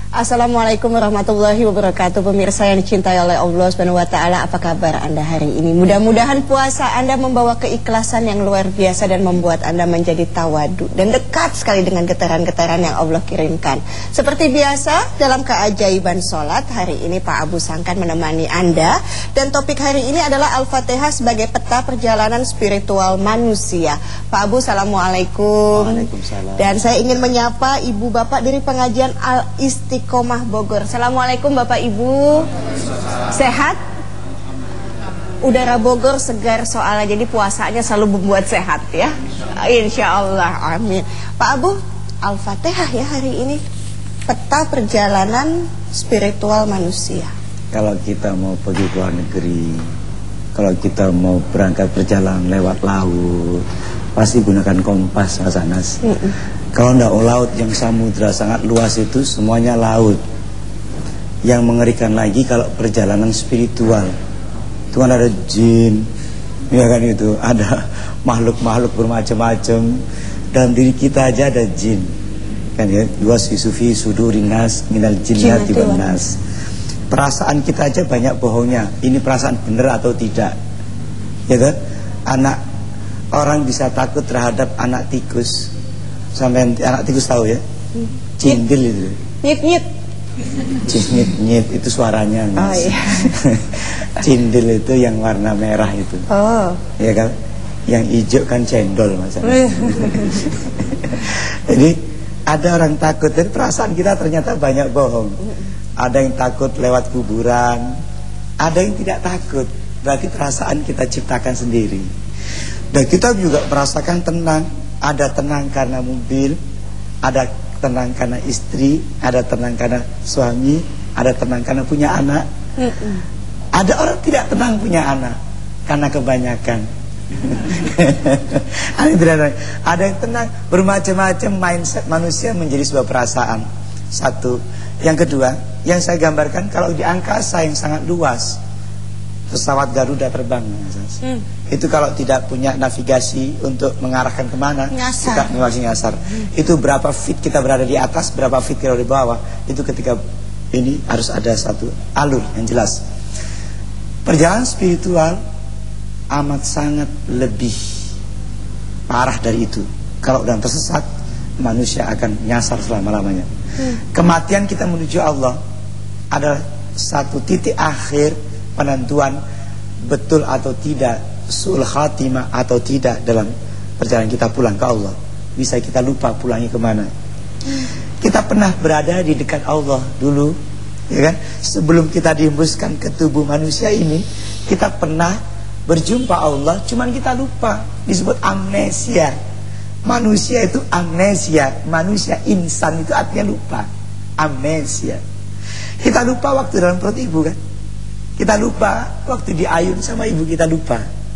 Assalamualaikum warahmatullahi wabarakatuh. Pemirsa yang dicintai oleh Allah Subhanahu wa taala, apa kabar Anda hari ini? Mudah-mudahan puasa Anda membawa keikhlasan yang luar biasa dan membuat Anda menjadi tawadu dan dekat sekali dengan getaran-getaran yang Allah kirimkan. Seperti biasa dalam keajaiban sholat, hari ini Pak Abu Sangkan menemani Anda. Dan topik hari ini adalah Al-Fatihah sebagai peta perjalanan spiritual manusia. Pak Abu, Assalamualaikum. Waalaikumsalam. Dan saya ingin menyapa Ibu Bapak dari pengajian Al-Istiqomah Bogor. Assalamualaikum Bapak Ibu. Sehat? Udara Bogor segar soalnya, jadi puasanya selalu membuat sehat ya. Insya Allah, amin. Pak Abu, Al-Fatihah ya hari ini, peta perjalanan spiritual manusia. Kalau kita mau pergi ke luar negeri, kalau kita mau berangkat berjalan lewat laut, pasti gunakan kompas, Mas Anas. Kalau enggak, laut yang samudra sangat luas itu semuanya laut. Yang mengerikan lagi kalau perjalanan spiritual, itu kan ada jin, ya kan, itu ada makhluk-makhluk bermacam-macam. Dalam diri kita aja ada jin, kan ya, yuwaswisu sudurin nas minal jinnati wan nas. Perasaan kita aja banyak bohongnya. Ini perasaan benar atau tidak, ya kan? Orang bisa takut terhadap anak tikus. Sampai anak tikus tahu ya? Cindil itu. Nyit-nyit. Nyit-nyit itu suaranya, Mas. Oh iya. Cindil itu yang warna merah itu. Oh. Ya kan? Yang hijau kan cendol, Mas. Jadi ada orang takut, dan perasaan kita ternyata banyak bohong. Ada yang takut lewat kuburan, ada yang tidak takut. Berarti perasaan kita ciptakan sendiri. Dan kita juga merasakan tenang. Ada tenang karena mobil, ada tenang karena istri, ada tenang karena suami, ada tenang karena punya anak. Ada orang tidak tenang punya anak karena kebanyakan. Ada yang tenang. Bermacam-macam mindset manusia menjadi sebuah perasaan. Satu. Yang kedua, yang saya gambarkan, kalau di angkasa yang sangat luas, pesawat Garuda terbang, itu kalau tidak punya navigasi untuk mengarahkan kemana, kita masih nyasar. Itu berapa feet kita berada di atas, berapa feet kita di bawah. Itu ketika ini harus ada satu alur yang jelas. Perjalanan spiritual amat sangat lebih parah dari itu. Kalau udah tersesat, manusia akan nyasar selama-lamanya. Kematian kita menuju Allah adalah satu titik akhir penentuan betul atau tidak, su'ul khatimah atau tidak dalam perjalanan kita pulang ke Allah. Bisa kita lupa pulangnya kemana. Kita pernah berada di dekat Allah dulu, ya kan? Sebelum kita dihembuskan ke tubuh manusia ini, kita pernah berjumpa Allah, cuman kita lupa. Disebut amnesia. Manusia itu amnesia. Manusia, insan itu artinya lupa. Amnesia. Kita lupa waktu dalam perut ibu, kan? Kita lupa waktu diayun sama ibu, kita lupa.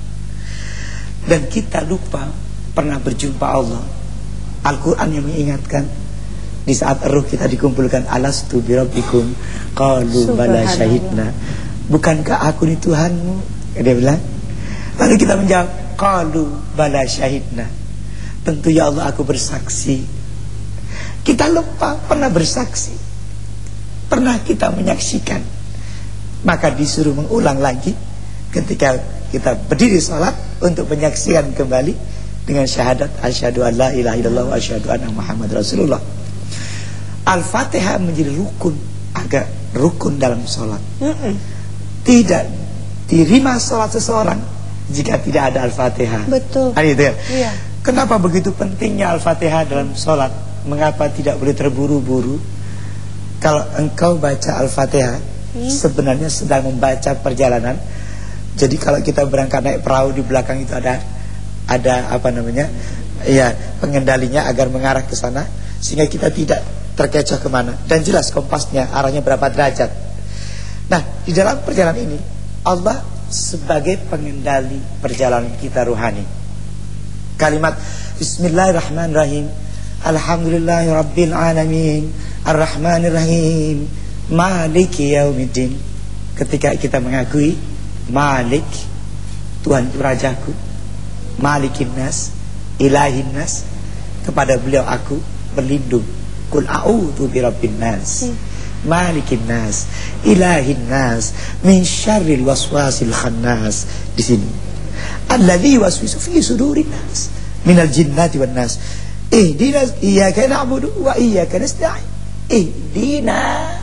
Dan kita lupa pernah berjumpa Allah. Al-Quran yang mengingatkan, di saat ruh kita dikumpulkan, alastu birabbikum qalu bala syahidna. Bukankah aku ini Tuhanmu? Dia bilang. Lalu kita menjawab, qalu bala syahidna. Tentu ya Allah, aku bersaksi. Kita lupa pernah bersaksi, pernah kita menyaksikan. Maka disuruh mengulang lagi ketika kita berdiri sholat untuk menyaksikan kembali dengan syahadat asyhadu an la ilaha illallah wa asyhadu anna Muhammad Rasulullah. Al-Fatihah menjadi rukun, agak rukun dalam sholat. Tidak diterima sholat seseorang jika tidak ada Al-Fatihah. Betul. Itu ya? Iya. Kenapa begitu pentingnya Al-Fatihah dalam sholat? Mengapa tidak boleh terburu-buru? Kalau engkau baca Al-Fatihah, sebenarnya sedang membaca perjalanan. Jadi kalau kita berangkat naik perahu, di belakang itu ada apa namanya, ya, pengendalinya agar mengarah ke sana, sehingga kita tidak terkecoh kemana. Dan jelas kompasnya arahnya berapa derajat. Nah, di dalam perjalanan ini Allah sebagai pengendali perjalanan kita ruhani. Kalimat Bismillahirrahmanirrahim, Alhamdulillahirabbil alamin, Ar-Rahmanirrahim, Maliki yaumiddin. Ketika kita mengakui Malik, Tuhan itu rajaku, Malikin nas, Ilahin nas, kepada beliau aku berlindung. Qul a'udzu birabbin nas. malikin nas, ilahin nas, min syarril waswasil khannas. Di sini, alladzi waswisu fi sudurin nas, minal jinnati wan nas. Ihdinas iyyaka na'budu wa iyyaka nasta'in. Ihdina.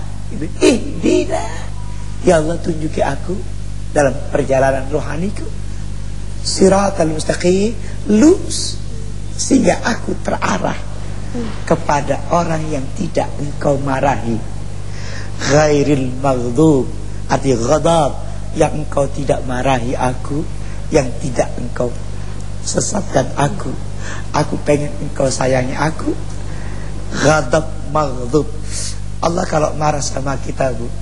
Ya Allah, tunjuki aku dalam perjalanan rohaniku siratal mustaqim, lurus, sehingga aku terarah kepada orang yang tidak engkau marahi. Ghairil maghdub, arti ghadab, yang engkau tidak marahi aku, yang tidak engkau sesatkan aku. Aku pengen engkau sayangi aku. Ghadab, maghdub. Allah kalau marah sama kita, Bu,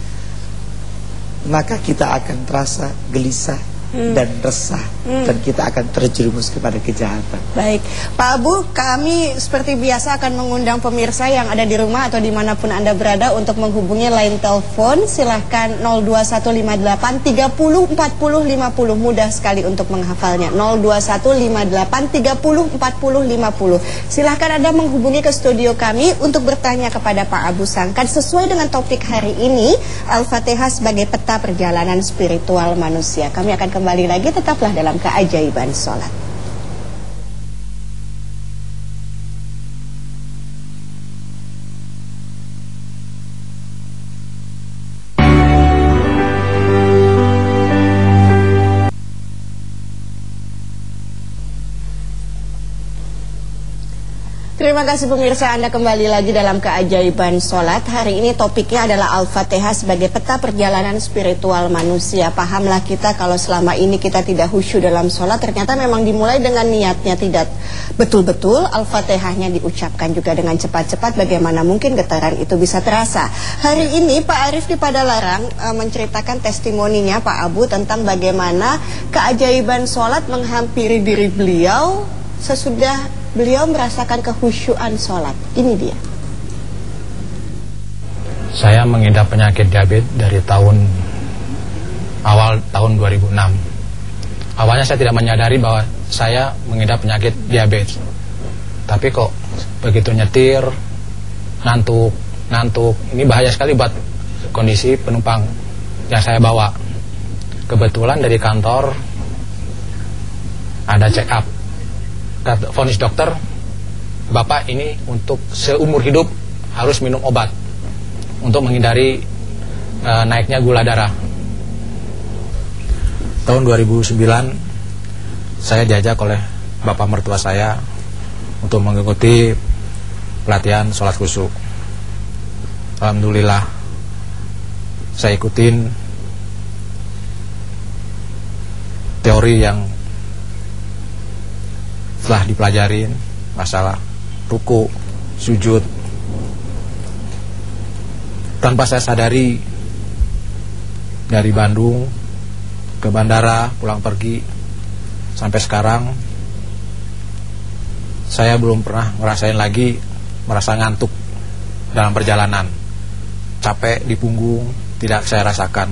maka kita akan terasa gelisah dan resah, dan kita akan terjerumus kepada kejahatan. Baik, Pak Abu, kami seperti biasa akan mengundang pemirsa yang ada di rumah atau dimanapun Anda berada untuk menghubungi line telepon. Silahkan 02158 30 40 50. Mudah sekali untuk menghafalnya, 02158 30 40 50. Silahkan Anda menghubungi ke studio kami untuk bertanya kepada Pak Abu Sangkan sesuai dengan topik hari ini, Al-Fatihah sebagai peta perjalanan spiritual manusia. Kami akan kembali lagi, tetaplah dalam keajaiban sholat. Terima kasih pemirsa, Anda kembali lagi dalam keajaiban sholat. Hari ini topiknya adalah Al-Fatihah sebagai peta perjalanan spiritual manusia. Pahamlah kita kalau selama ini kita tidak khusyuk dalam sholat, ternyata memang dimulai dengan niatnya tidak betul-betul. Al-Fatihahnya diucapkan juga dengan cepat-cepat, bagaimana mungkin getaran itu bisa terasa. Hari ini Pak Arif di Padalarang menceritakan testimoninya Pak Abu tentang bagaimana keajaiban sholat menghampiri diri beliau sesudah beliau merasakan kehusyuan sholat. Ini dia. Saya mengidap penyakit diabetes dari awal tahun 2006. Awalnya saya tidak menyadari bahwa saya mengidap penyakit diabetes. Tapi kok begitu nyetir, ngantuk. Ini bahaya sekali buat kondisi penumpang yang saya bawa. Kebetulan dari kantor ada check up. Vonis dokter, Bapak ini untuk seumur hidup harus minum obat untuk menghindari naiknya gula darah. Tahun 2009 saya diajak oleh Bapak mertua saya untuk mengikuti pelatihan sholat khusyuk. Alhamdulillah saya ikutin teori yang setelah dipelajarin masalah ruku, sujud. Tanpa saya sadari, dari Bandung ke bandara, pulang pergi, sampai sekarang saya belum pernah ngerasain lagi merasa ngantuk dalam perjalanan. Capek di punggung tidak saya rasakan.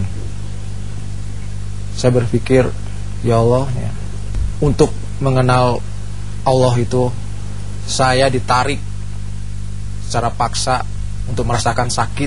Saya berpikir, ya Allah, ya, untuk mengenal Allah itu saya ditarik secara paksa untuk merasakan sakit,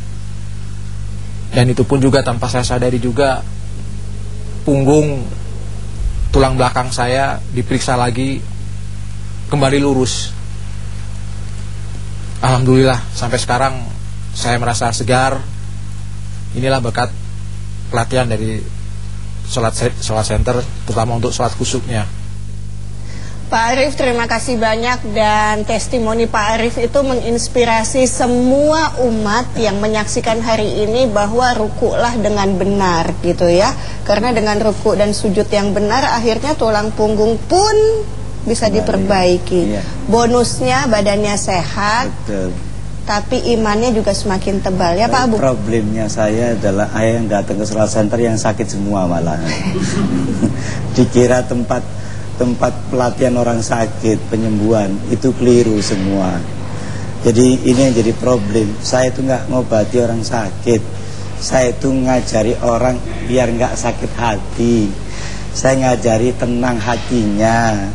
dan itu pun juga tanpa saya sadari juga. Punggung, tulang belakang saya diperiksa lagi, kembali lurus. Alhamdulillah sampai sekarang saya merasa segar. Inilah berkat pelatihan dari sholat center, terutama untuk sholat khusyuknya. Pak Arif, terima kasih banyak, dan testimoni Pak Arif itu menginspirasi semua umat yang menyaksikan hari ini bahwa rukuklah dengan benar gitu ya. Karena dengan rukuk dan sujud yang benar akhirnya tulang punggung pun bisa diperbaiki. Bonusnya badannya sehat. Betul. Tapi imannya juga semakin tebal ya Pak Abu. Problemnya saya adalah ayah yang datang ke sholat center yang sakit semua malah. Dikira tempat pelatihan orang sakit, penyembuhan, itu keliru semua. Jadi ini yang jadi problem. Saya itu nggak ngobati orang sakit, saya itu ngajari orang biar nggak sakit hati. Saya ngajari tenang hatinya.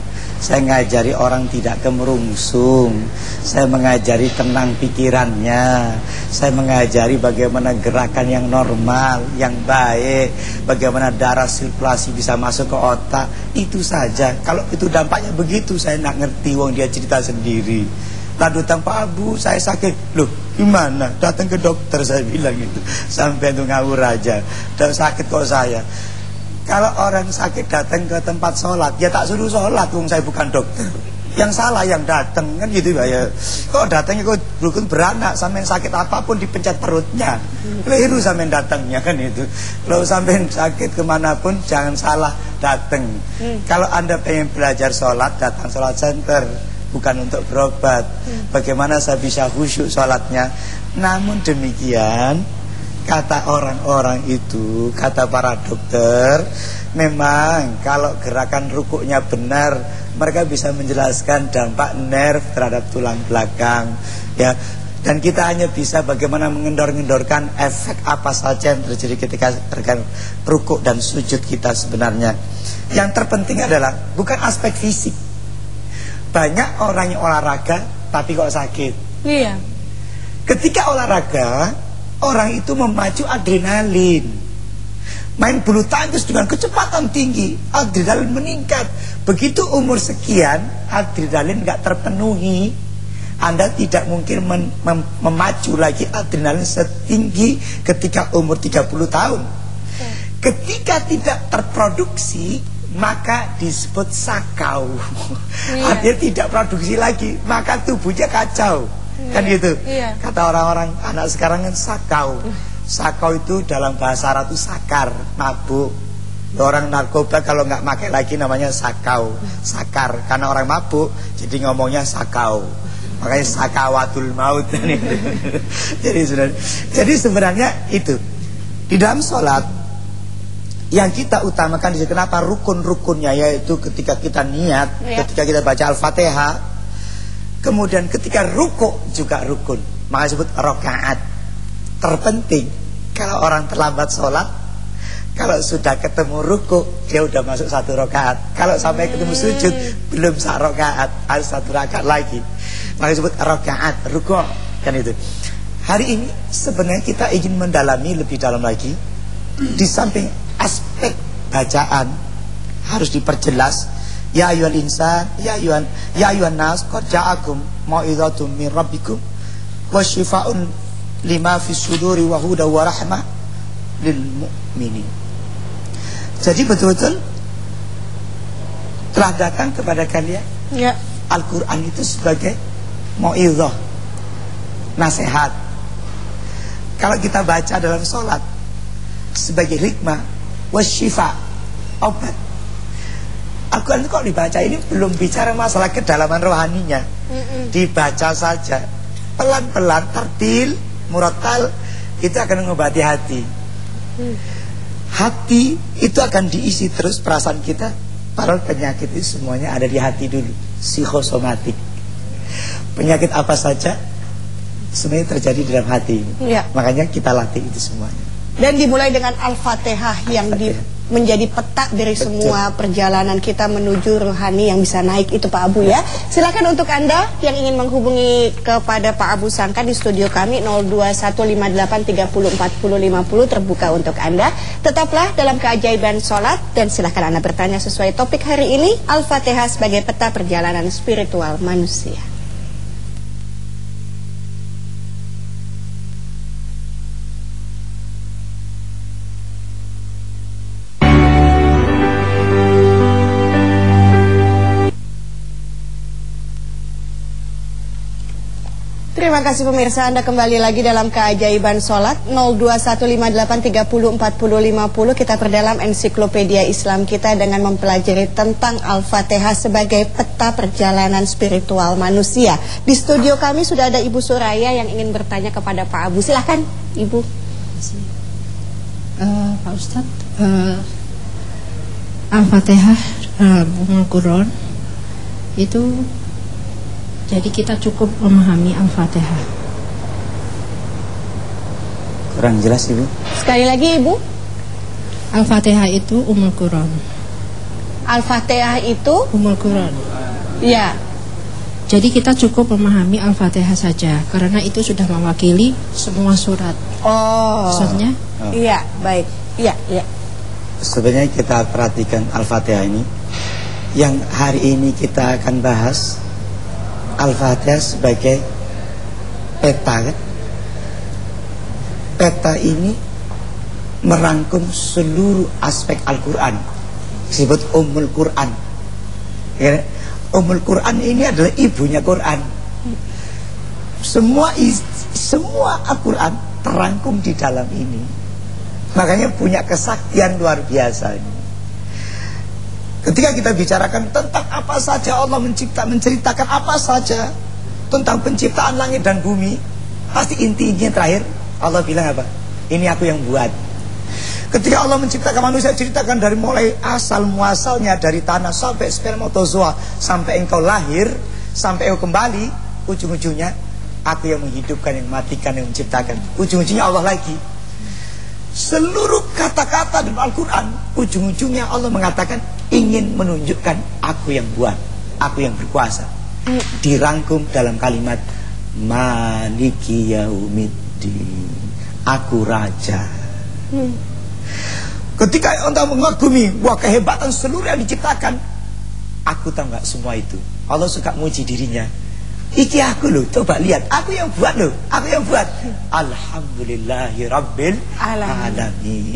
Saya ngajari orang tidak kemerungsung. Saya mengajari tenang pikirannya. Saya mengajari bagaimana gerakan yang normal, yang baik, bagaimana darah sirkulasi bisa masuk ke otak. Itu saja. Kalau itu dampaknya begitu, saya nggak ngerti. Wong dia cerita sendiri. Lalu tanpa Abu, saya sakit. Loh, gimana? Datang ke dokter, saya bilang gitu. Sampai itu ngawur aja. Dan sakit kok saya. Kalau orang sakit datang ke tempat sholat, ya tak suruh sholat, wong saya bukan dokter. Yang salah yang datang, kan gitu ya. Kok datangnya kok rukun beranak, sampai sakit apapun dipencet perutnya. Keliru sampai datangnya, kan itu. Kalau sampai sakit kemanapun, jangan salah datang. Kalau Anda pengen belajar sholat, datang sholat center, bukan untuk berobat. Bagaimana saya bisa khusyuk sholatnya. Namun demikian, kata orang-orang itu, kata para dokter, memang kalau gerakan rukuknya benar, mereka bisa menjelaskan dampak nerf terhadap tulang belakang, ya. Dan kita hanya bisa bagaimana mengendor-endorkan efek apa saja yang terjadi ketika gerakan rukuk dan sujud kita sebenarnya. Yang terpenting adalah bukan aspek fisik. Banyak orang yang olahraga tapi kok sakit. Iya. Ketika olahraga, orang itu memacu adrenalin. Main bulu tangkis dengan kecepatan tinggi, adrenalin meningkat. Begitu umur sekian, adrenalin gak terpenuhi, Anda tidak mungkin memacu lagi adrenalin setinggi ketika umur 30 tahun. Ketika tidak terproduksi, maka disebut sakau. Artinya tidak produksi lagi, maka tubuhnya kacau. Kan gitu. Kata orang-orang anak sekarang kan sakau. Sakau itu dalam bahasa Arab itu sakar, mabuk. Orang narkoba kalau nggak pakai lagi namanya sakau, sakar. Karena orang mabuk jadi ngomongnya sakau. Makanya sakawatul maut. Jadi sebenarnya itu di dalam sholat yang kita utamakan di sini. Kenapa rukun-rukunnya, yaitu ketika kita niat, ketika kita baca Al-Fatihah, kemudian ketika rukuk juga rukun. Maka disebut rakaat. Terpenting kalau orang terlambat sholat, kalau sudah ketemu rukuk, dia udah masuk 1 rakaat. Kalau sampai ketemu sujud, belum 1 rakaat, harus 1 rakaat lagi. Maka disebut rakaat, rukuk. Kan itu. Hari ini sebenarnya kita ingin mendalami lebih dalam lagi. Di samping aspek bacaan harus diperjelas. Ya ayyuhal insan, ya ayyuhan nas, qad ja'akum mau'izatum min rabbikum wa syifaa'un lima fis suduri wa huda wa rahmah lil mu'minin. Jadi betul-betul telah datang kepada kalian Al-Qur'an itu sebagai mau'izah, nasihat. Kalau kita baca dalam sholat sebagai hikmah, wasyifa, obat. Al-Quran kok dibaca ini belum bicara masalah kedalaman rohaninya. Dibaca saja pelan-pelan, tartil, murattal, itu akan mengobati hati. Hati itu akan diisi terus perasaan kita. Padahal penyakit itu semuanya ada di hati dulu, psikosomatik. Penyakit apa saja sebenarnya terjadi di dalam hati. Makanya kita latih itu semuanya. Dan dimulai dengan Al-Fatihah yang menjadi peta dari semua perjalanan kita menuju rohani yang bisa naik itu Pak Abu ya. Silakan untuk Anda yang ingin menghubungi kepada Pak Abu Sangka di studio kami 02158304050 terbuka untuk Anda. Tetaplah dalam keajaiban sholat dan silakan Anda bertanya sesuai topik hari ini, Al-Fatihah sebagai peta perjalanan spiritual manusia. Terima kasih pemirsa, Anda kembali lagi dalam keajaiban sholat 02158304050. Kita perdalam ensiklopedia Islam kita dengan mempelajari tentang Al-Fatihah sebagai peta perjalanan spiritual manusia. Di studio kami sudah ada Ibu Suraya yang ingin bertanya kepada Pak Abu. Silahkan Ibu. Pak Ustadz, Al-Fatihah Al-Quran itu, jadi kita cukup memahami Al-Fatihah. Kurang jelas Ibu. Sekali lagi Ibu. Al-Fatihah itu Ummul Quran. Al-Fatihah itu Ummul Quran. Iya. Jadi kita cukup memahami Al-Fatihah saja, karena itu sudah mewakili semua surat. Oh. Maksudnya? Iya, baik. Iya, iya. Sebenarnya kita perhatikan Al-Fatihah ini, yang hari ini kita akan bahas Al-Fatihah sebagai peta, kan? Peta ini merangkum seluruh aspek Al-Quran, disebut Ummul Quran, ya. Ummul Quran ini adalah ibunya Quran. Semua Al-Quran terangkum di dalam ini. Makanya punya kesaktian luar biasa ini. Ketika kita bicarakan tentang apa saja Allah menceritakan apa saja tentang penciptaan langit dan bumi, pasti intinya terakhir Allah bilang apa? Ini aku yang buat. Ketika Allah menciptakan manusia, ceritakan dari mulai asal muasalnya, dari tanah sampai spermatozoa, sampai engkau lahir, sampai engkau kembali, ujung-ujungnya aku yang menghidupkan, yang mematikan, yang menciptakan. Ujung-ujungnya Allah lagi. Seluruh kata-kata dalam Al-Quran, ujung-ujungnya Allah mengatakan ingin menunjukkan aku yang buat, aku yang berkuasa. Dirangkum dalam kalimat Maliki Yaumiddin, aku raja. Ketika untuk mengagumi wah kehebatan seluruh yang diciptakan, aku tahu nggak semua itu. Allah suka muji dirinya. Iki aku loh, coba lihat, aku yang buat loh, aku yang buat. Alhamdulillahi Rabbil Alamin.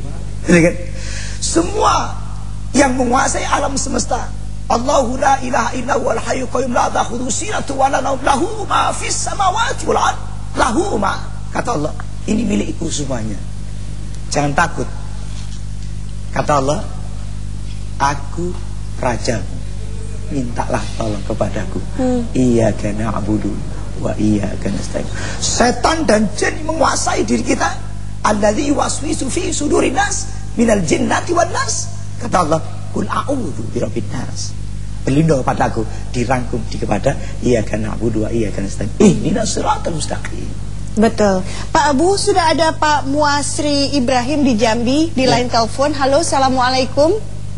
Semua yang menguasai alam semesta, Allahu la ilaha illa huwal hayyul qayyum la ta'khudhuhu sinatun wa la nawm lahu ma fis samawati wal ard lahu ma. Kata Allah, ini milikku semuanya. Jangan takut. Kata Allah, aku rajamu, mintalah tolong kepadaku. Iyyaka na'budu wa iyyaka nasta'in. Setan dan jin menguasai diri kita. Alladzi yuwaswisu fi sudurin nas minal jinnati wan nas. Kata Allah, qul a'udzu birabbin nas. Berlindung kepadaku, dirangkum kepada iyyaka na'budu wa iyyaka nasta'in. Ihdinas siratal mustaqim. Betul. Pak Abu, sudah ada Pak Muasri Ibrahim di Jambi di line telepon. Halo, assalamualaikum.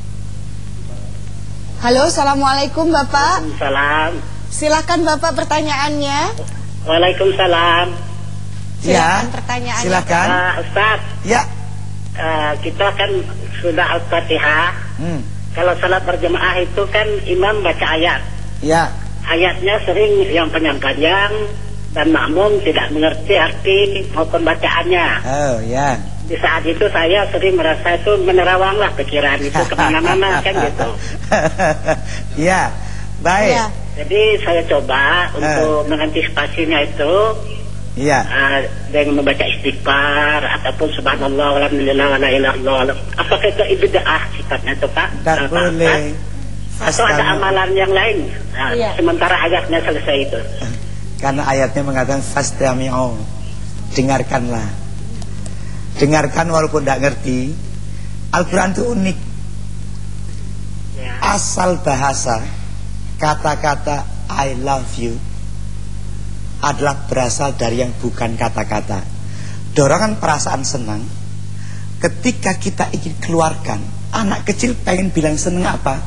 Halo, assalamualaikum Bapak. Waalaikumsalam. Silakan Bapak pertanyaannya. Waalaikumsalam. Silakan pertanyaannya. Silakan. Ustaz. Ya. Kita kan sudah Al-Fatihah. Kalau salat berjemaah itu kan imam baca ayat. Ya. Ayatnya sering yang panjang-panjang dan makmum tidak mengerti arti maupun bacaannya. Oh ya. Di saat itu saya sering merasa itu menerawanglah pikiran itu kemana-mana kan gitu. Ya, baik. Ya. Jadi saya coba untuk mengantisipasinya itu. Iya. Dengan membaca istighfar ataupun subhanallah walhamdulillah wala ilaha illallah. Apakah itu ibadah sifatnya itu Pak? Tak boleh. Atau ada amalan yang lain? Iya. Sementara ayatnya selesai itu. Karena ayatnya mengatakan fastami'u, dengarkanlah. Dengarkan walaupun tidak ngerti. Al-Quran itu unik. Ya. Asal bahasa kata-kata I love you adalah berasal dari yang bukan kata-kata. Dorongan perasaan senang. Ketika kita ingin keluarkan, anak kecil pengen bilang senang apa?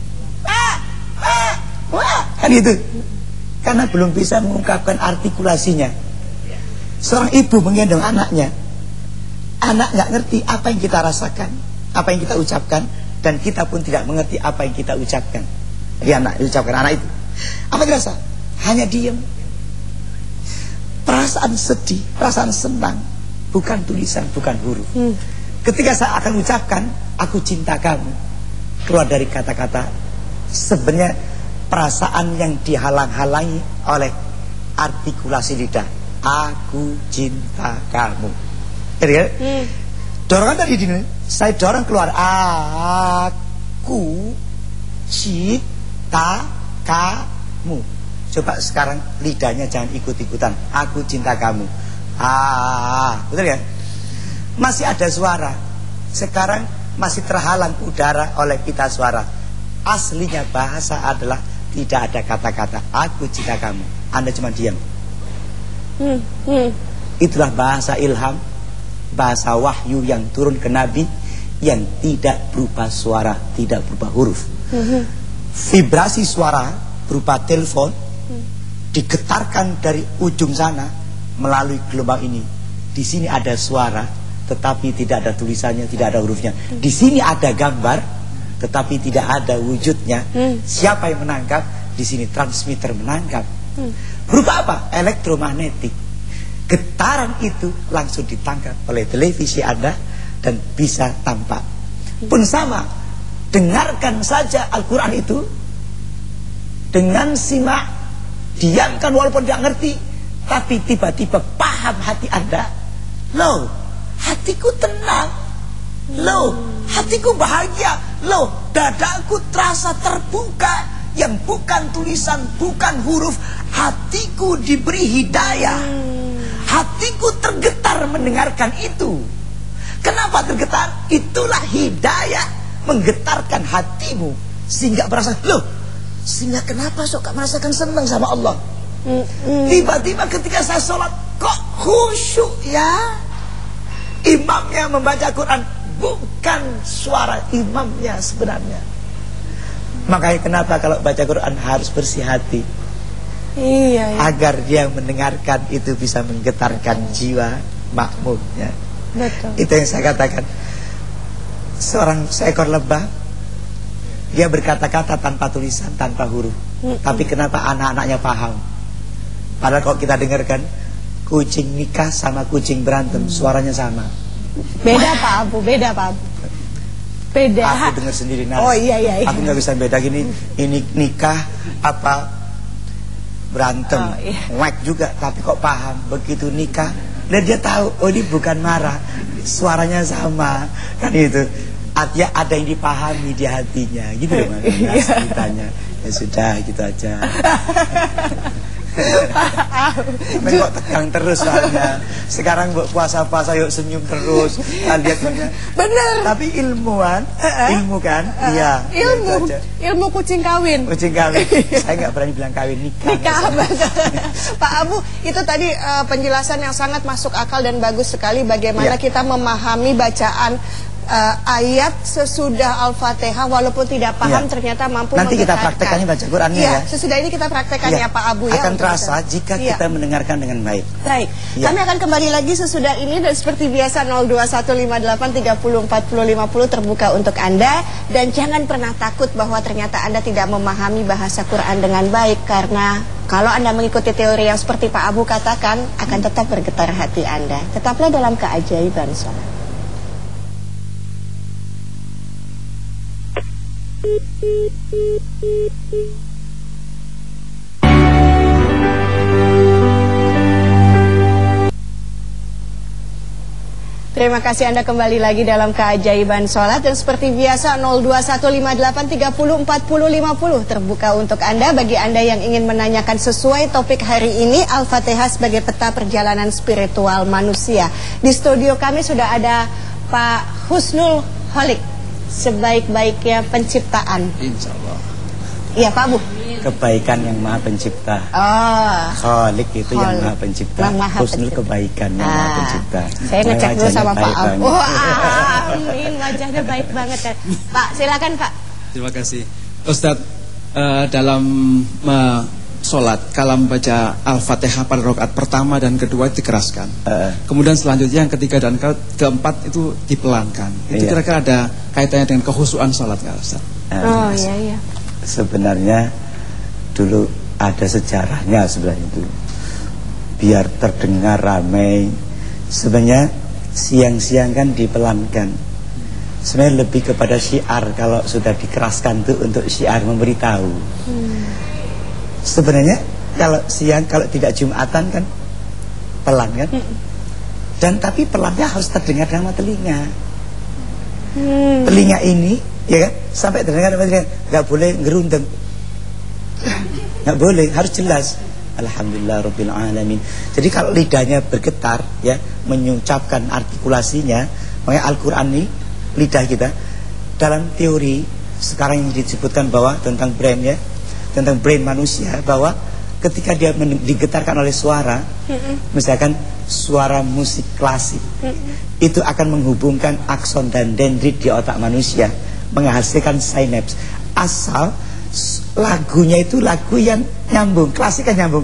Wah, kan itu. Karena belum bisa mengungkapkan artikulasinya. Seorang ibu menggendong anaknya, anak nggak ngerti apa yang kita rasakan, apa yang kita ucapkan, dan kita pun tidak mengerti apa yang kita ucapkan. Jadi anak ucapkan anak itu, apa yang dirasa? Hanya diam. Perasaan sedih, perasaan senang, bukan tulisan, bukan huruf. Ketika saya akan ucapkan, aku cinta kamu, keluar dari kata-kata, sebenarnya perasaan yang dihalang-halangi oleh artikulasi lidah. Aku cinta kamu. Jadi kan? Dorongan dari diri, saya dorong keluar. Aku cinta kamu. Coba sekarang lidahnya jangan ikut-ikutan. Aku cinta kamu. Betul ya? Masih ada suara. Sekarang masih terhalang udara oleh pita suara. Aslinya bahasa adalah tidak ada kata-kata. Aku cinta kamu. Anda cuma diam. Itulah bahasa ilham, bahasa wahyu yang turun ke Nabi, yang tidak berupa suara, tidak berupa huruf. Vibrasi suara berupa telepon, digetarkan dari ujung sana melalui gelombang ini. Di sini ada suara, tetapi tidak ada tulisannya, tidak ada hurufnya. Di sini ada gambar, tetapi tidak ada wujudnya. Siapa yang menangkap? Di sini transmitter menangkap. Berupa apa? Elektromagnetik. Getaran itu langsung ditangkap oleh televisi Anda dan bisa tampak. Pun sama, dengarkan saja Al-Quran itu dengan simak, diamkan walaupun tidak ngerti, tapi tiba-tiba paham hati Anda. Loh, hatiku tenang. Loh, hatiku bahagia. Loh, dadaku terasa terbuka. Yang bukan tulisan, bukan huruf, hatiku diberi hidayah. Hatiku tergetar mendengarkan itu. Kenapa tergetar? Itulah hidayah menggetarkan hatimu sehingga merasa, loh, sehingga kenapa sok gak merasakan senang sama Allah? Tiba-tiba ketika saya sholat kok khusyuk ya. Imamnya membaca Quran, bukan suara imamnya sebenarnya. Makanya kenapa kalau baca Quran harus bersih hati? Iya. Agar dia mendengarkan itu bisa menggetarkan jiwa makmumnya. Betul. Itu yang saya katakan. Seekor lebah, dia berkata-kata tanpa tulisan, tanpa huruf. Tapi kenapa anak-anaknya paham? Padahal kalau kita dengarkan, kucing nikah sama kucing berantem, suaranya sama. Beda Pak Abu, beda Pak Abu. Beda. Aku dengar sendiri Nas. Oh iya. Aku nggak bisa beda gini. Ini nikah apa berantem. Oh, iya. Wek juga, tapi kok paham. Begitu nikah, dan dia tahu, oh ini bukan marah, suaranya sama. Kan itu. Artinya ada yang dipahami di hatinya. Gitu loh Mas. Ceritanya. Ya sudah, gitu aja. Tapi kok tegang terus soalnya. Sekarang puasa-puasa yuk senyum terus. Lihat bener. Tapi ilmu kan? Iya. Ilmu kucing kawin. Kucing kawin. Saya nggak berani bilang kawin, nikah. Pak Abu, itu tadi penjelasan yang sangat masuk akal dan bagus sekali. Bagaimana kita memahami bacaan ayat sesudah Al-Fatihah, walaupun tidak paham ternyata mampu nanti kita menggetarkan. praktekannya baca Qurannya ya. Sesudah ini kita praktekannya Pak Abu ya. Akan terasa jika kita mendengarkan dengan baik. Baik. Kami akan kembali lagi sesudah ini, dan seperti biasa 02158304050 terbuka untuk Anda. Dan jangan pernah takut bahwa ternyata Anda tidak memahami bahasa Quran dengan baik, karena kalau Anda mengikuti teori yang seperti Pak Abu katakan, akan tetap bergetar hati Anda. Tetaplah dalam keajaiban sholat. Terima kasih Anda kembali lagi dalam keajaiban sholat, dan seperti biasa 02158304050 terbuka untuk Anda. Bagi Anda yang ingin menanyakan sesuai topik hari ini, Al-Fatihah sebagai peta perjalanan spiritual manusia. Di studio kami sudah ada Pak Husnul Kholik, sebaik-baiknya penciptaan. Insya Allah. Iya Pak Abu. Kebaikan yang maha pencipta. Kholik itu yang maha pencipta. Husnul kebaikan yang maha pencipta. Saya ngecek dulu sama Pak Abu. Amin, wajahnya baik banget kan. Pak, silakan Pak. Terima kasih Ustadz. Dalam sholat, kalau membaca Al-Fatihah pada rakaat pertama dan kedua dikeraskan. Kemudian selanjutnya yang ketiga dan keempat itu dipelankan. Itu kira-kira ada kaitannya dengan kehusuan sholat nggak Ustaz? Iya. Sebenarnya dulu ada sejarahnya sebenarnya itu. Biar terdengar ramai. Sebenarnya siang-siang kan dipelankan. Sebenarnya lebih kepada syiar. Kalau sudah dikeraskan itu untuk syiar memberitahu. Sebenarnya kalau siang, kalau tidak Jumatan kan pelan kan. Dan tapi pelannya harus terdengar dalam telinga. Telinga ini ya kan, sampai terdengar dalam telinga. Gak boleh ngerundeng, gak boleh, harus jelas. Alhamdulillah Rabbil Alamin. Jadi kalau lidahnya bergetar ya, mengucapkan artikulasinya. Makanya Al-Quran ini lidah kita. Dalam teori sekarang yang disebutkan bahwa tentang brain ya, tentang brain manusia, bahwa ketika dia digetarkan oleh suara, misalkan suara musik klasik, itu akan menghubungkan akson dan dendrit di otak manusia, menghasilkan sinaps. Asal lagunya itu lagu yang nyambung, klasik kan nyambung.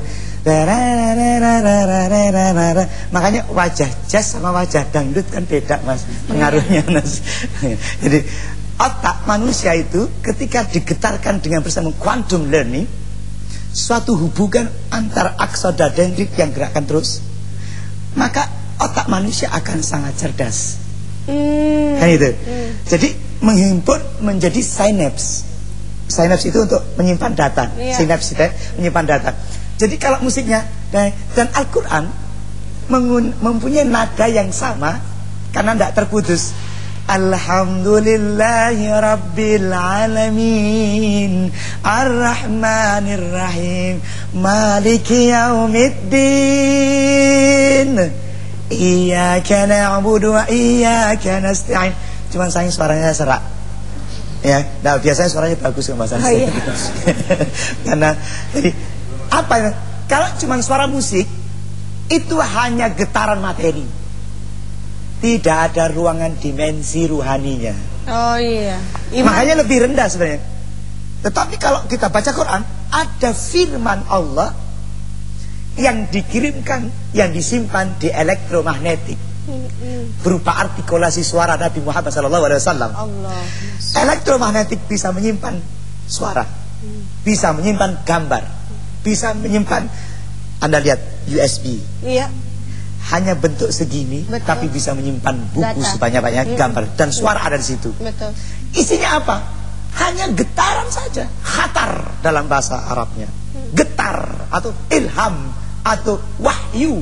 Makanya wajah jazz sama wajah dangdut kan beda mas pengaruhnya mas. Jadi otak manusia itu ketika digetarkan dengan bersama quantum learning, suatu hubungan antara aksa dan dendrit yang gerakkan terus, maka otak manusia akan sangat cerdas. Kan itu. Jadi menghimpun menjadi synapse. Synapse itu untuk menyimpan data. Synapse itu menyimpan data. Jadi kalau musiknya dan Al-Quran mempunyai nada yang sama karena tidak terputus. Alhamdulillahi Rabbil Alamin Ar-Rahmanir-Rahim Maliki Yaumiddin Iyyaka na'budu wa iyyaka nasta'in. Cuman sayang suaranya serak. Ya, nah biasanya suaranya bagus kan Mas. Karena jadi apa ya? Kalau cuma suara musik itu hanya getaran materi. Tidak ada ruangan dimensi ruhaninya. Oh iya. Makanya lebih rendah sebenarnya. Tetapi kalau kita baca Quran, ada firman Allah yang dikirimkan, yang disimpan di elektromagnetik berupa artikulasi suara Nabi Muhammad SAW. Elektromagnetik bisa menyimpan suara, bisa menyimpan gambar, bisa menyimpan. Anda lihat USB, iya, hanya bentuk segini, betul, tapi bisa menyimpan buku sebanyak-banyak, gambar dan suara ada di situ. Betul. Isinya apa? Hanya getaran saja. Khatar dalam bahasa Arabnya, getar atau ilham atau wahyu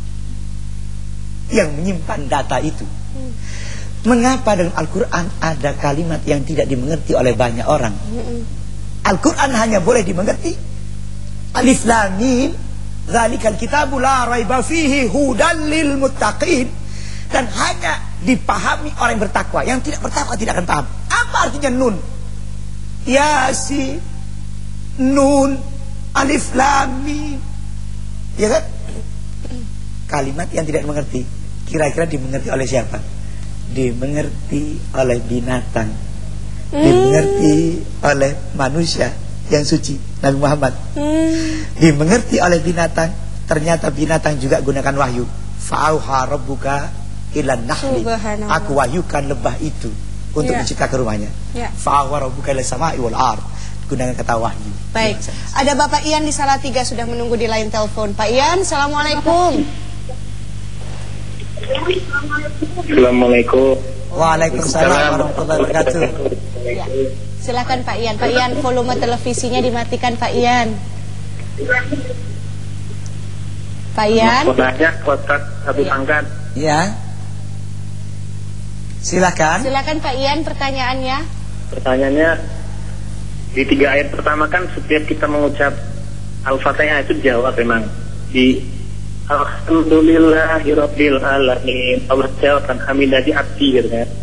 yang menyimpan data itu. Mengapa dalam Al-Quran ada kalimat yang tidak dimengerti oleh banyak orang? Al-Quran hanya boleh dimengerti Alif Lam Mim Dzalikal kitabu la raiba fihi hudan lil muttaqin, dan hanya dipahami orang yang bertakwa. Yang tidak bertakwa tidak akan paham. Apa artinya nun? Yasin, nun, Alif Lam Mim. Ya kan? Kalimat yang tidak mengerti, kira-kira dimengerti oleh siapa? Dimengerti oleh binatang, dimengerti oleh manusia yang suci, Nabi Muhammad. Dimengerti oleh binatang, ternyata binatang juga gunakan wahyu. Fa'auha rabbuka ilan nahli, aku wahyukan lebah itu untuk menciptakan rumahnya. Fa'auha rabbuka ilan sama'i wal ard, gunakan kata wahyu. Baik, ada Bapak Ian di Salatiga sudah menunggu di line telepon. Pak Ian, Assalamualaikum. Assalamualaikum. Waalaikumsalam warahmatullahi wabarakatuh. Ya. Silakan Pak Ian. Pak Ian, volume televisinya dimatikan Pak Ian. Pak Ian. Nanya Ustaz Habib Angkat. Ya. Silakan. Silakan Pak Ian pertanyaannya. Pertanyaannya di 3 ayat pertama kan setiap kita mengucap Al-Fatihah itu jawab memang di Alhamdulillahirabbil alamin. Allah jawabkan hamidati abdi gitu kan.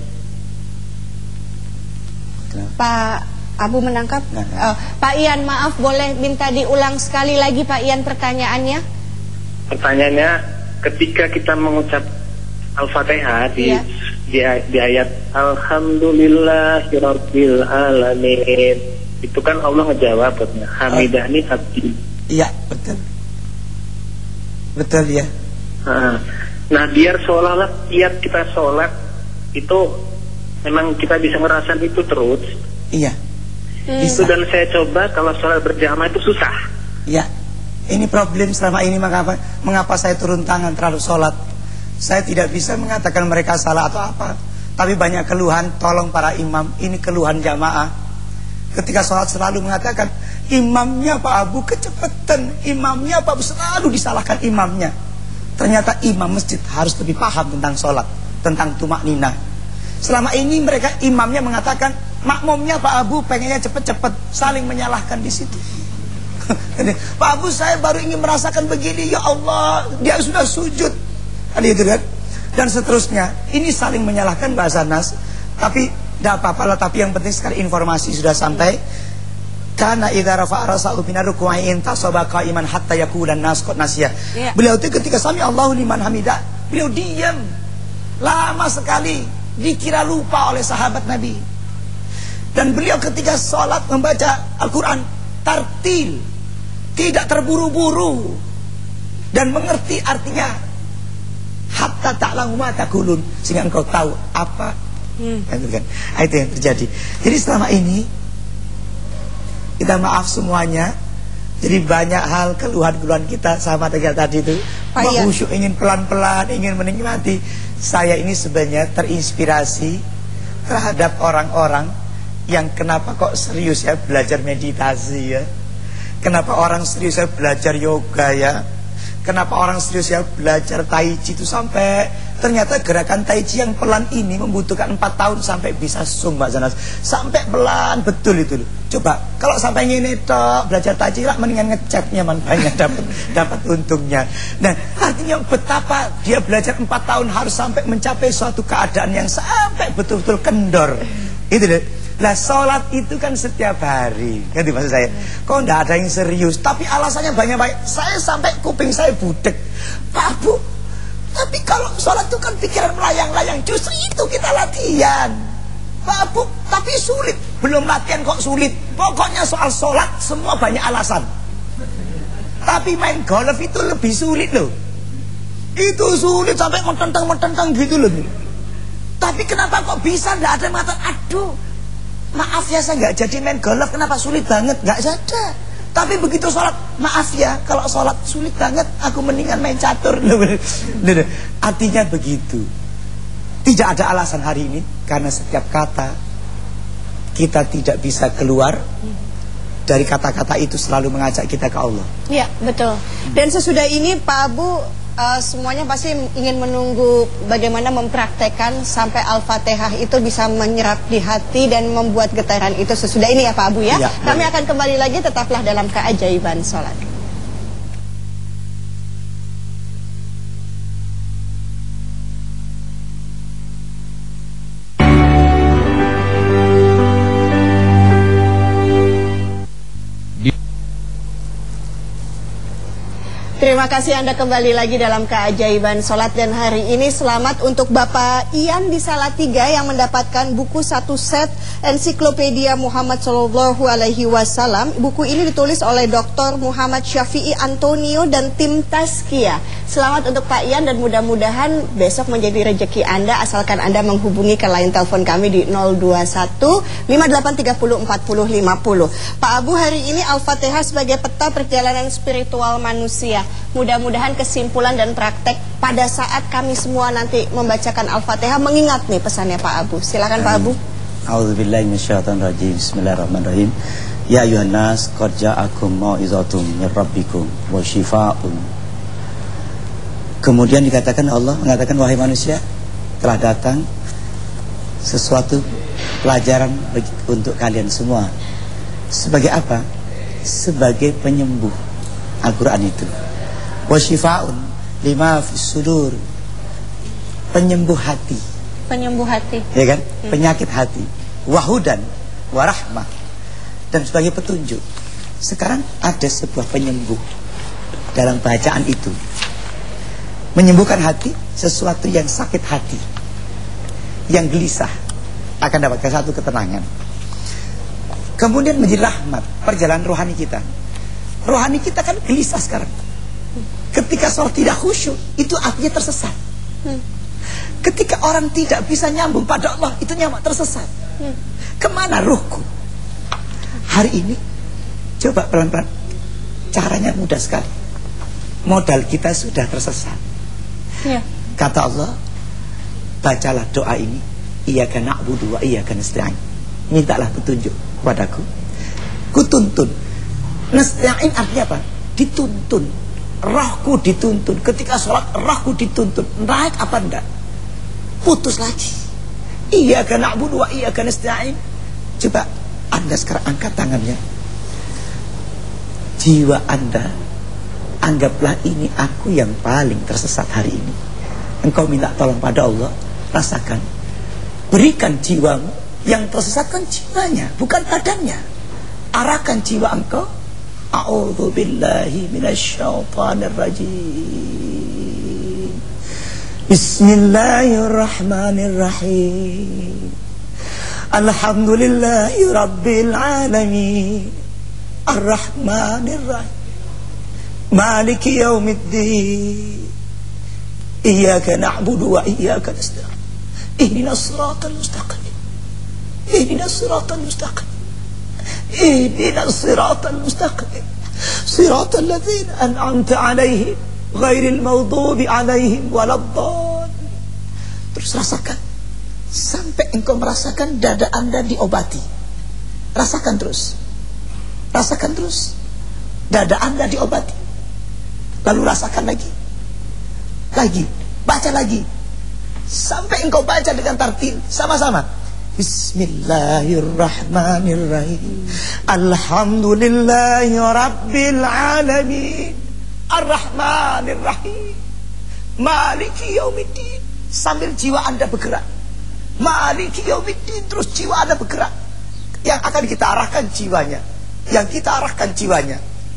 Pak Abu menangkap? Pak Ian, maaf boleh minta diulang sekali lagi Pak Ian pertanyaannya? Pertanyaannya, ketika kita mengucap Al-Fatihah di ayat Alhamdulillahirabbil alamin, itu kan Allah ngejawab hamidani abdi. Iya, betul. Betul ya. Nah, biar seolah-olah tiap kita sholat itu memang kita bisa ngerasain itu terus. Iya. Itu dan saya coba kalau sholat berjamaah itu susah. Iya. Ini problem selama ini, mengapa saya turun tangan terhadap sholat. Saya tidak bisa mengatakan mereka salah atau apa, tapi banyak keluhan. Tolong para imam, ini keluhan jamaah. Ketika sholat selalu mengatakan imamnya Pak Abu kecepatan, imamnya Pak Abu, selalu disalahkan imamnya. Ternyata imam masjid harus lebih paham tentang sholat, tentang tumak nina. Selama ini mereka imamnya mengatakan makmumnya Pak Abu pengennya cepet-cepet, saling menyalahkan di situ. Pak Abu, saya baru ingin merasakan begini, ya Allah, dia sudah sujud. Ada itu kan? Dan seterusnya. Ini saling menyalahkan bahasa nas. Tapi tidak apa-apa lah, tapi yang penting sekali informasi sudah sampai. Karena idza rafa'a ra'sahu min ar-ruku'i intasaba qa'iman hatta yaqulan nas qad nasiya. Beliau itu ketika sami Allahu liman hamidah, beliau diam lama sekali, dikira lupa oleh sahabat Nabi. Dan beliau ketika sholat membaca Al-Quran tartil, tidak terburu-buru, dan mengerti artinya hatta ta'lamu ma taqulun, sehingga engkau tahu apa kan. Itu yang terjadi. Jadi selama ini kita maaf semuanya. Jadi banyak hal keluhan-keluhan kita sama dengan tadi itu, khusyuk, ingin pelan-pelan, ingin menikmati. Saya ini sebenarnya terinspirasi terhadap orang-orang yang kenapa kok serius ya belajar meditasi ya, kenapa orang serius ya belajar yoga ya, kenapa orang serius ya belajar tai chi itu, sampai ternyata gerakan tai chi yang pelan ini membutuhkan 4 tahun sampai bisa sung, Mbak Zanas, sampai pelan betul itu loh. Coba kalau sampai ngene tok belajar tai chi lah, mendingan ngecatnya man banyak dapat untungnya. Nah, artinya betapa dia belajar 4 tahun harus sampai mencapai suatu keadaan yang sampai betul-betul kendor. Itu deh. Lah sholat itu kan setiap hari, ngerti maksud saya? Kok enggak ada yang serius, tapi alasannya banyak-banyak. Saya sampai kuping saya budek, Pak Bu, tapi kalau sholat itu kan pikiran melayang-layang, justru itu kita latihan, Pak Bu. Tapi sulit, belum latihan kok sulit. Pokoknya soal sholat semua banyak alasan. Tapi main golf itu lebih sulit loh. Itu sulit sampai mententang gitu loh. Tapi kenapa kok bisa? Nggak ada yang mengatakan, aduh, maaf ya saya nggak jadi main golf, kenapa sulit banget? Nggak ada. Tapi begitu sholat, maaf ya kalau sholat sulit banget, aku mendingan main catur. Artinya begitu. Tidak ada alasan hari ini, karena setiap kata kita tidak bisa keluar dari kata-kata itu selalu mengajak kita ke Allah. Iya, betul. Dan sesudah ini Pak Abu, semuanya pasti ingin menunggu bagaimana mempraktekkan sampai Al-Fatihah itu bisa menyerap di hati dan membuat getaran itu sesudah ini ya Pak Abu ya. Kami akan kembali lagi, tetaplah dalam Keajaiban Sholat. Terima kasih Anda kembali lagi dalam Keajaiban Sholat. Dan hari ini selamat untuk Bapak Ian di Salatiga yang mendapatkan buku 1 set Ensiklopedia Muhammad Sallallahu Alaihi Wasallam. Buku ini ditulis oleh Dr. Muhammad Syafi'i Antonio dan tim Tazkiyah. Selamat untuk Pak Ian, dan mudah-mudahan besok menjadi rezeki Anda asalkan Anda menghubungi ke line telepon kami di 021 5830 4050. Pak Abu, hari ini Al-Fatihah sebagai peta perjalanan spiritual manusia. Mudah-mudahan kesimpulan dan praktek pada saat kami semua nanti membacakan Al-Fatihah mengingat nih pesannya Pak Abu. Silakan Pak Abu. A'udzubillahi minasyaitonirrajim. Bismillahirrahmanirrahim. Ya ayuhan nas, qad ja'akum mau'izatum mir rabbikum wa syifaa'un. Kemudian dikatakan, Allah mengatakan, wahai manusia, telah datang sesuatu pelajaran untuk kalian semua. Sebagai apa? Sebagai penyembuh. Al-Quran itu wa syifaa'un lima fis sudur, penyembuh hati. Penyembuh hati, ya kan? Penyakit hati. Wahudan warahmah, dan sebagai petunjuk. Sekarang ada sebuah penyembuh dalam bacaan itu. Menyembuhkan hati, sesuatu yang sakit hati, yang gelisah, akan dapatkan satu ketenangan. Kemudian menjadi rahmat, perjalanan rohani kita. Rohani kita kan gelisah sekarang. Ketika sholat tidak khusyuk, itu artinya tersesat. Ketika orang tidak bisa nyambung pada Allah, itu nyamak tersesat. Kemana ruhku? Hari ini coba pelan-pelan. Caranya mudah sekali. Modal kita sudah tersesat. Kata Allah, bacalah doa ini, iyyaka na'budu wa iyyaka nasta'in. Mintalah petunjuk padaku, kutuntun. Nasta'in artinya apa? Dituntun. Rohku dituntun. Ketika sholat, rohku dituntun. Naik apa enggak? Putus lagi. Iyyaka na'budu wa iyyaka nasta'in. Coba Anda sekarang angkat tangannya. Jiwa Anda, anggaplah ini aku yang paling tersesat hari ini. Engkau minta tolong pada Allah. Rasakan. Berikan jiwamu. Yang tersesatkan jiwanya, bukan badannya. Arahkan jiwa engkau. A'udzu billahi minasyaitonir rajim. Bismillahirrahmanirrahim. Alhamdulillahi rabbil alamin. Ar-Rahmanir Rahim, Maliki Yaumiddin, Iyyaka na'budu wa iyyaka nasta'in, Ihdinas siratal mustaqim, Ihdinas siratal mustaqim, Ihdinas siratal mustaqim, Siratal ladzina an'amta 'alaihim ghairil maghdubi 'alaihim waladdallin. Terus rasakan sampai engkau merasakan dada Anda diobati. Rasakan terus. Rasakan terus. Dada Anda diobati. Lalu rasakan lagi. Lagi, baca lagi. Sampai engkau baca dengan tartil sama-sama. Bismillahirrahmanirrahim. Alhamdulillahi rabbil alamin. Ar-Rahmanir-Rahim. Maliki Yaumiddin. Sambil jiwa Anda bergerak. Maliki Yaumiddin, terus jiwa Anda bergerak. Yang akan kita arahkan jiwanya. Yang kita arahkan jiwanya.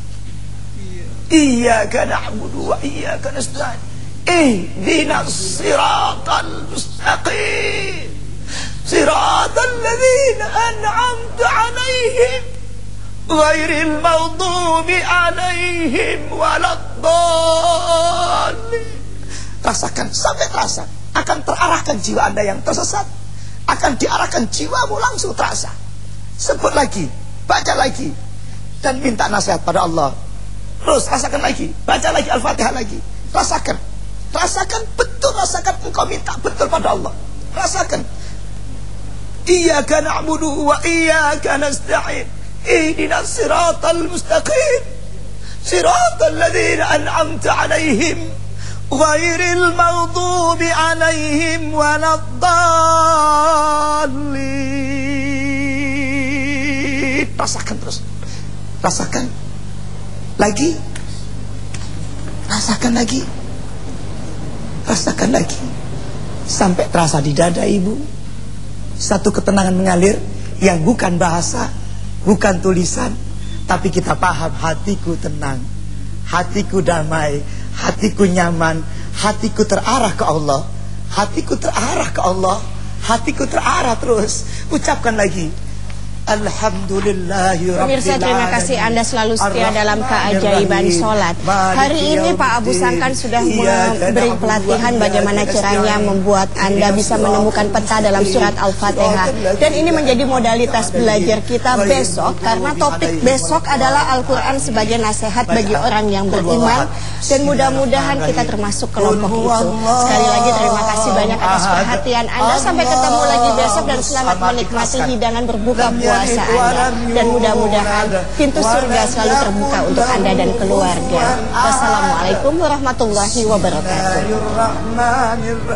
Iyyaka na'budu wa iyyaka nasta'in. Ihdinas siratal mustaqim. Siratal ladzina an'amta 'alaihim ghairil maghdubi 'alaihim waladdallin. Rasakan sampai terasa. Akan terarahkan jiwa Anda yang tersesat. Akan diarahkan jiwamu langsung terasa. Sebut lagi, baca lagi, dan minta nasihat pada Allah. Terus rasakan lagi, baca lagi Al-Fatihah lagi. Rasakan, rasakan betul, rasakan engkau minta betul pada Allah. Rasakan. Iyyaka na'budu wa iyyaka nasta'in. Ihdinas siratal mustaqim. Siratal ladzina an'amta 'alaihim ghairil maghdubi 'alaihim waladdallin. Rasakan terus. Rasakan. Lagi. Rasakan lagi. Rasakan lagi. Sampai terasa di dada ibu. Satu ketenangan mengalir yang bukan bahasa, bukan tulisan, tapi kita paham. Hatiku tenang, hatiku damai, hatiku nyaman, hatiku terarah ke Allah, hatiku terarah ke Allah, hatiku terarah terus. Ucapkan lagi. Alhamdulillahirabbil Pemirsa, terima kasih Anda selalu setia dalam keajaiban sholat. Hari ini Pak Abu Sangkan sudah memberi pelatihan bagaimana caranya membuat Anda bisa menemukan peta dalam surat Al-Fatihah. Dan ini menjadi modalitas belajar kita besok, karena topik besok adalah Al-Quran sebagai nasihat bagi orang yang beriman. Dan mudah-mudahan kita termasuk kelompok itu. Sekali lagi terima kasih banyak atas perhatian Anda. Sampai ketemu lagi besok dan selamat menikmati hidangan berbuka puasa Anda. Dan mudah-mudahan pintu surga selalu terbuka untuk Anda dan keluarga. Wassalamualaikum warahmatullahi wabarakatuh.